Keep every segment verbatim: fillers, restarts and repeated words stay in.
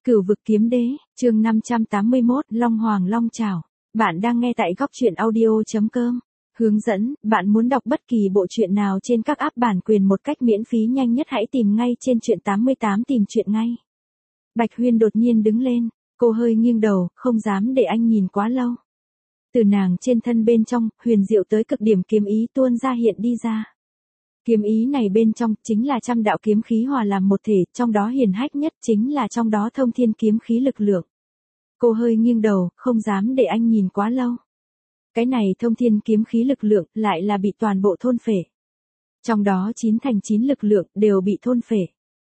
Cửu vực kiếm đế, chương năm trăm tám mươi mốt, Long Hoàng Long Chảo. Bạn đang nghe tại góc truyện audio chấm com. Hướng dẫn, bạn muốn đọc bất kỳ bộ truyện nào trên các app bản quyền một cách miễn phí nhanh nhất hãy tìm ngay trên truyện tám mươi tám tìm truyện ngay. Bạch Huyên đột nhiên đứng lên, cô hơi nghiêng đầu, không dám để anh nhìn quá lâu. Từ nàng trên thân bên trong, huyền diệu tới cực điểm kiếm ý tuôn ra hiện đi ra. Kiếm ý này bên trong chính là trăm đạo kiếm khí hòa làm một thể, trong đó hiển hách nhất chính là trong đó thông thiên kiếm khí lực lượng. Cô hơi nghiêng đầu, không dám để anh nhìn quá lâu. Cái này thông thiên kiếm khí lực lượng lại là bị toàn bộ thôn phệ. Trong đó chín thành chín lực lượng đều bị thôn phệ.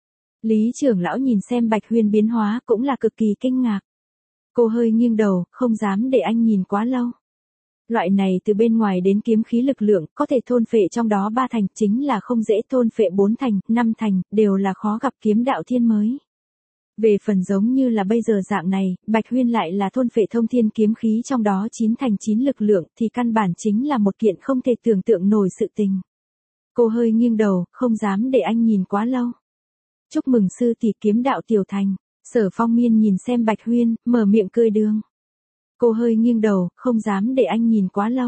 Lý trưởng lão nhìn xem Bạch Huyên biến hóa cũng là cực kỳ kinh ngạc. Cô hơi nghiêng đầu, không dám để anh nhìn quá lâu. Loại này từ bên ngoài đến kiếm khí lực lượng có thể thôn phệ trong đó ba thành chính là không dễ thôn phệ bốn thành, năm thành, đều là khó gặp kiếm đạo thiên mới. Về phần giống như là bây giờ dạng này, Bạch Huyên lại là thôn phệ thông thiên kiếm khí trong đó chín thành chín lực lượng thì căn bản chính là một kiện không thể tưởng tượng nổi sự tình. Cô hơi nghiêng đầu, không dám để anh nhìn quá lâu. Chúc mừng sư tỷ kiếm đạo tiểu thành, Sở Phong Miên nhìn xem Bạch Huyên, mở miệng cười đường. Cô hơi nghiêng đầu, không dám để anh nhìn quá lâu.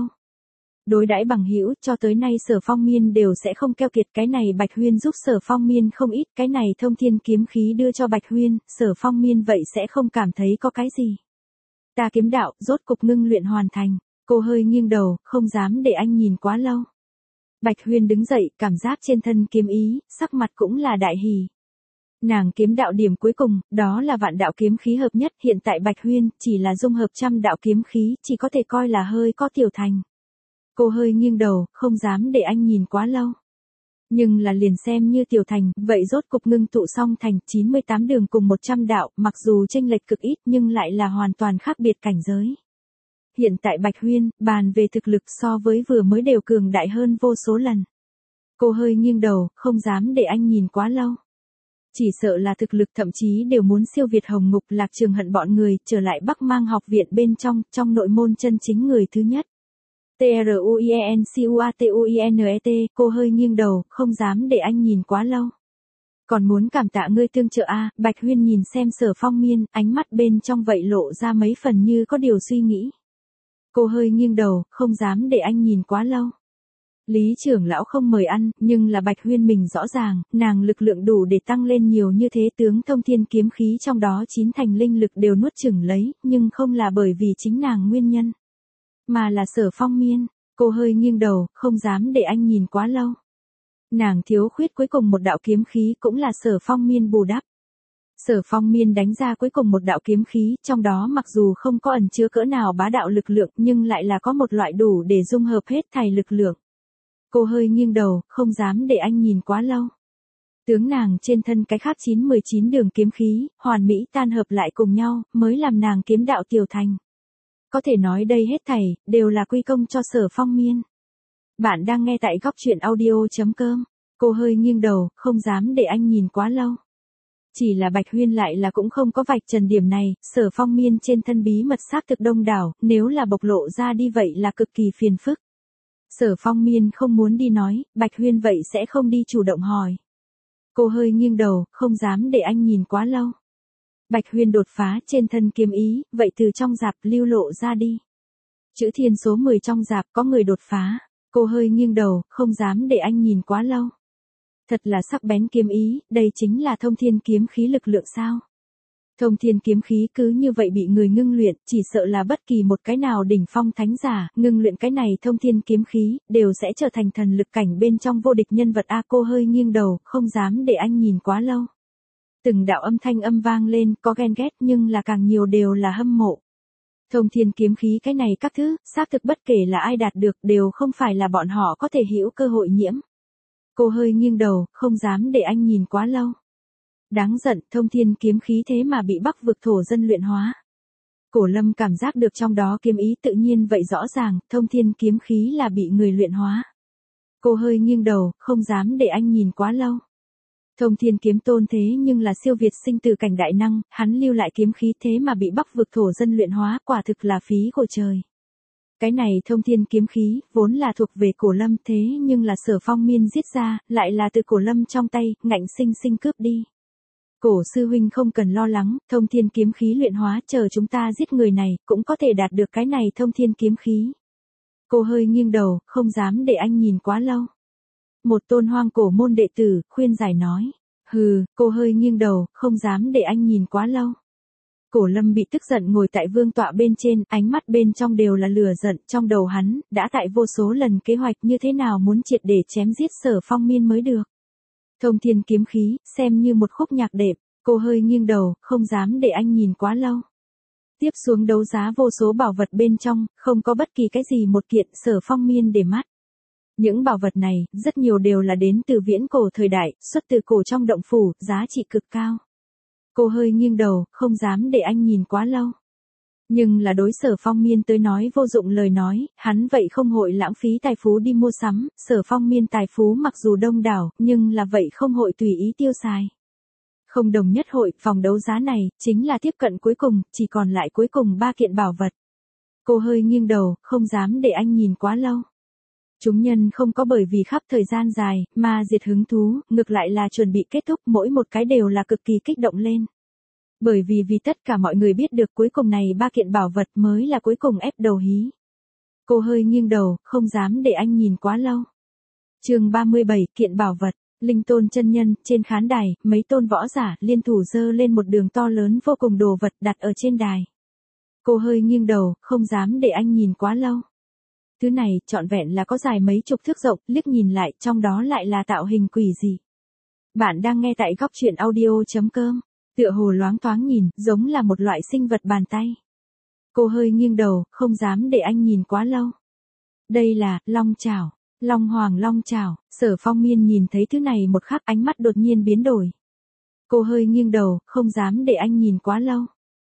Đối đãi bằng hữu, cho tới nay Sở Phong Miên đều sẽ không keo kiệt, cái này Bạch Huyên giúp Sở Phong Miên không ít, cái này thông thiên kiếm khí đưa cho Bạch Huyên, Sở Phong Miên vậy sẽ không cảm thấy có cái gì. Ta kiếm đạo, rốt cục ngưng luyện hoàn thành, cô hơi nghiêng đầu, không dám để anh nhìn quá lâu. Bạch Huyên đứng dậy, cảm giác trên thân kiếm ý, sắc mặt cũng là đại hỉ. Nàng kiếm đạo điểm cuối cùng, đó là vạn đạo kiếm khí hợp nhất, hiện tại Bạch Huyên chỉ là dung hợp trăm đạo kiếm khí, chỉ có thể coi là hơi có tiểu thành. Cô hơi nghiêng đầu, không dám để anh nhìn quá lâu. Nhưng là liền xem như tiểu thành, vậy rốt cục ngưng tụ xong thành chín mươi tám đường cùng một trăm đạo, mặc dù chênh lệch cực ít nhưng lại là hoàn toàn khác biệt cảnh giới. Hiện tại Bạch Huyên, bàn về thực lực so với vừa mới đều cường đại hơn vô số lần. Cô hơi nghiêng đầu, không dám để anh nhìn quá lâu. Chỉ sợ là thực lực thậm chí đều muốn siêu việt Hồng Ngục Lạc Trường Hận bọn người, trở lại Bắc Mang học viện bên trong, trong nội môn chân chính người thứ nhất. T R U I E N C U A T U I N E T, cô hơi nghiêng đầu, không dám để anh nhìn quá lâu. Còn muốn cảm tạ ngươi tương trợ a, Bạch Huyên nhìn xem Sở Phong Miên, ánh mắt bên trong vậy lộ ra mấy phần như có điều suy nghĩ. Cô hơi nghiêng đầu, không dám để anh nhìn quá lâu. Lý trưởng lão không mời ăn, nhưng là Bạch Huyên mình rõ ràng, nàng lực lượng đủ để tăng lên nhiều như thế, tướng thông thiên kiếm khí trong đó chín thành linh lực đều nuốt chửng lấy, nhưng không là bởi vì chính nàng nguyên nhân, mà là Sở Phong Miên. Cô hơi nghiêng đầu, không dám để anh nhìn quá lâu. Nàng thiếu khuyết cuối cùng một đạo kiếm khí cũng là Sở Phong Miên bù đắp. Sở Phong Miên đánh ra cuối cùng một đạo kiếm khí, trong đó mặc dù không có ẩn chứa cỡ nào bá đạo lực lượng nhưng lại là có một loại đủ để dung hợp hết thảy lực lượng. Cô hơi nghiêng đầu, không dám để anh nhìn quá lâu. Tướng nàng trên thân cái khác chín mười chín đường kiếm khí, hoàn mỹ tan hợp lại cùng nhau, mới làm nàng kiếm đạo tiểu thành. Có thể nói đây hết thảy, đều là quy công cho Sở Phong Miên. Bạn đang nghe tại góc truyện audio chấm com. Cô hơi nghiêng đầu, không dám để anh nhìn quá lâu. Chỉ là Bạch Huyên lại là cũng không có vạch trần điểm này, Sở Phong Miên trên thân bí mật xác thực đông đảo, nếu là bộc lộ ra đi vậy là cực kỳ phiền phức. Sở Phong Miên không muốn đi nói, Bạch Huyên vậy sẽ không đi chủ động hỏi. Cô hơi nghiêng đầu, không dám để anh nhìn quá lâu. Bạch Huyên đột phá trên thân kiếm ý, vậy từ trong rạp lưu lộ ra đi. Chữ thiên số mười trong rạp có người đột phá, cô hơi nghiêng đầu, không dám để anh nhìn quá lâu. Thật là sắc bén kiếm ý, đây chính là thông thiên kiếm khí lực lượng sao? Thông thiên kiếm khí cứ như vậy bị người ngưng luyện, chỉ sợ là bất kỳ một cái nào đỉnh phong thánh giả, ngưng luyện cái này thông thiên kiếm khí, đều sẽ trở thành thần lực cảnh bên trong vô địch nhân vật a. Cô hơi nghiêng đầu, không dám để anh nhìn quá lâu. Từng đạo âm thanh âm vang lên, có ghen ghét nhưng là càng nhiều đều là hâm mộ. Thông thiên kiếm khí cái này các thứ, xác thực bất kể là ai đạt được đều không phải là bọn họ có thể hữu cơ hội nhiễm. Cô hơi nghiêng đầu, không dám để anh nhìn quá lâu. Đáng giận, thông thiên kiếm khí thế mà bị Bắc vực thổ dân luyện hóa. Cổ Lâm cảm giác được trong đó kiếm ý tự nhiên vậy rõ ràng, thông thiên kiếm khí là bị người luyện hóa. Cô hơi nghiêng đầu, không dám để anh nhìn quá lâu. Thông thiên kiếm tôn thế nhưng là siêu việt sinh từ cảnh đại năng, hắn lưu lại kiếm khí thế mà bị Bắc vực thổ dân luyện hóa, quả thực là phí của trời. Cái này thông thiên kiếm khí, vốn là thuộc về Cổ Lâm thế nhưng là Sở Phong Miên giết ra, lại là từ Cổ Lâm trong tay, ngạnh sinh sinh cướp đi. Cổ sư huynh không cần lo lắng, thông thiên kiếm khí luyện hóa, chờ chúng ta giết người này, cũng có thể đạt được cái này thông thiên kiếm khí. Cô hơi nghiêng đầu, không dám để anh nhìn quá lâu. Một tôn hoang cổ môn đệ tử, khuyên giải nói. Hừ, cô hơi nghiêng đầu, không dám để anh nhìn quá lâu. Cổ Lâm bị tức giận ngồi tại vương tọa bên trên, ánh mắt bên trong đều là lửa giận, trong đầu hắn, đã tại vô số lần kế hoạch như thế nào muốn triệt để chém giết Sở Phong Miên mới được. Thông thiên kiếm khí, xem như một khúc nhạc đệm, cô hơi nghiêng đầu, không dám để anh nhìn quá lâu. Tiếp xuống đấu giá vô số bảo vật bên trong, không có bất kỳ cái gì một kiện Sở Phong Miên để mắt. Những bảo vật này, rất nhiều đều là đến từ viễn cổ thời đại, xuất từ cổ trong động phủ, giá trị cực cao. Cô hơi nghiêng đầu, không dám để anh nhìn quá lâu. Nhưng là đối Sở Phong Miên tới nói vô dụng lời nói, hắn vậy không hội lãng phí tài phú đi mua sắm, Sở Phong Miên tài phú mặc dù đông đảo, nhưng là vậy không hội tùy ý tiêu xài. Không đồng nhất hội, phòng đấu giá này, chính là tiếp cận cuối cùng, chỉ còn lại cuối cùng ba kiện bảo vật. Cô hơi nghiêng đầu, không dám để anh nhìn quá lâu. Chúng nhân không có bởi vì khắp thời gian dài, mà diệt hứng thú, ngược lại là chuẩn bị kết thúc, mỗi một cái đều là cực kỳ kích động lên. Bởi vì vì tất cả mọi người biết được cuối cùng này ba kiện bảo vật mới là cuối cùng ép đầu hí. Cô hơi nghiêng đầu, không dám để anh nhìn quá lâu. Chương ba mươi bảy, kiện bảo vật. Linh tôn chân nhân, trên khán đài, mấy tôn võ giả, liên thủ dơ lên một đường to lớn vô cùng đồ vật đặt ở trên đài. Cô hơi nghiêng đầu, không dám để anh nhìn quá lâu. Thứ này, trọn vẹn là có dài mấy chục thước rộng, liếc nhìn lại, trong đó lại là tạo hình quỷ dị. Bạn đang nghe tại góc truyện audio chấm com, tựa hồ loáng thoáng nhìn, giống là một loại sinh vật bàn tay. Cô hơi nghiêng đầu, không dám để anh nhìn quá lâu. Đây là, long chảo. Long hoàng long chảo, Sở Phong Miên nhìn thấy thứ này một khắc ánh mắt đột nhiên biến đổi. Cô hơi nghiêng đầu, không dám để anh nhìn quá lâu.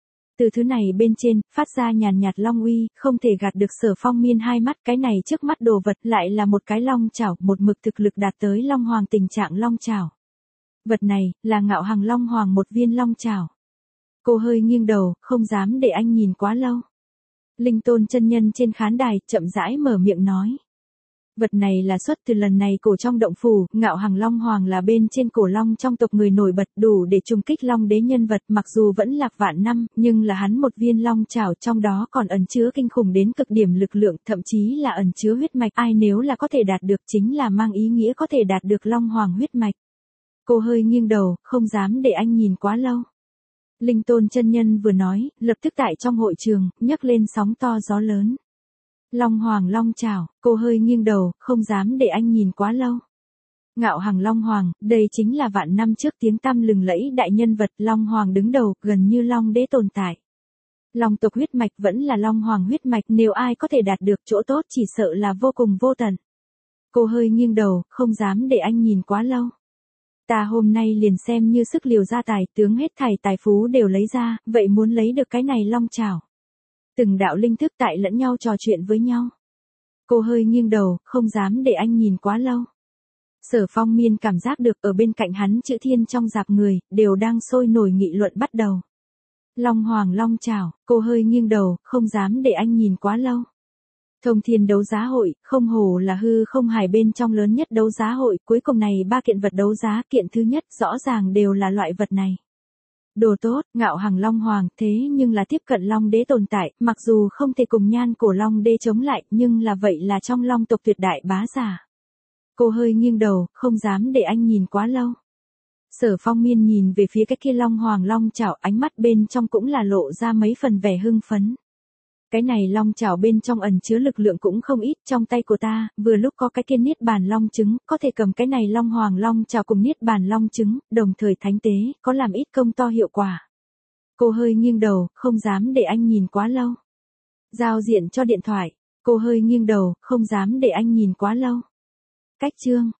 Từ thứ này bên trên, phát ra nhàn nhạt long uy, không thể gạt được Sở Phong Miên hai mắt, cái này trước mắt đồ vật lại là một cái long chảo, một mực thực lực đạt tới long hoàng tình trạng long chảo. Vật này, là ngạo hằng long hoàng một viên long chảo. Cô hơi nghiêng đầu, không dám để anh nhìn quá lâu. Linh tôn chân nhân trên khán đài, chậm rãi mở miệng nói. Vật này là xuất từ lần này cổ trong động phủ, ngạo hằng long hoàng là bên trên cổ long trong tộc người nổi bật đủ để trùng kích long đế nhân vật, mặc dù vẫn lạc vạn năm, nhưng là hắn một viên long chảo trong đó còn ẩn chứa kinh khủng đến cực điểm lực lượng, thậm chí là ẩn chứa huyết mạch, ai nếu là có thể đạt được chính là mang ý nghĩa có thể đạt được long hoàng huyết mạch. Cô hơi nghiêng đầu, không dám để anh nhìn quá lâu. Linh tôn chân nhân vừa nói, lập tức tại trong hội trường, nhấc lên sóng to gió lớn. Long hoàng long chảo, cô hơi nghiêng đầu, không dám để anh nhìn quá lâu. Ngạo hằng long hoàng, đây chính là vạn năm trước tiếng tăm lừng lẫy đại nhân vật, long hoàng đứng đầu, gần như long đế tồn tại. Long tộc huyết mạch vẫn là long hoàng huyết mạch, nếu ai có thể đạt được chỗ tốt chỉ sợ là vô cùng vô tận. Cô hơi nghiêng đầu, không dám để anh nhìn quá lâu. Ta hôm nay liền xem như sức liều ra tài, tướng hết thảy tài phú đều lấy ra, vậy muốn lấy được cái này long chảo. Từng đạo linh thức tại lẫn nhau trò chuyện với nhau. Cô hơi nghiêng đầu, không dám để anh nhìn quá lâu. Sở Phong Miên cảm giác được ở bên cạnh hắn chữ thiên trong dạp người, đều đang sôi nổi nghị luận bắt đầu. Long hoàng long chảo, cô hơi nghiêng đầu, không dám để anh nhìn quá lâu. Thông thiên đấu giá hội, không hồ là hư không hải bên trong lớn nhất đấu giá hội, cuối cùng này ba kiện vật đấu giá, kiện thứ nhất rõ ràng đều là loại vật này. Đồ tốt, ngạo hằng long hoàng, thế nhưng là tiếp cận long đế tồn tại, mặc dù không thể cùng nhan cổ long đế chống lại, nhưng là vậy là trong long tộc tuyệt đại bá giả. Cô hơi nghiêng đầu, không dám để anh nhìn quá lâu. Sở Phong Miên nhìn về phía cái kia long hoàng long chảo, ánh mắt bên trong cũng là lộ ra mấy phần vẻ hưng phấn. Cái này long chảo bên trong ẩn chứa lực lượng cũng không ít, trong tay của ta, vừa lúc có cái kia niết bàn long trứng, có thể cầm cái này long hoàng long chảo cùng niết bàn long trứng, đồng thời thánh tế, có làm ít công to hiệu quả. Cô hơi nghiêng đầu, không dám để anh nhìn quá lâu. Giao diện cho điện thoại, cô hơi nghiêng đầu, không dám để anh nhìn quá lâu. Cách chương,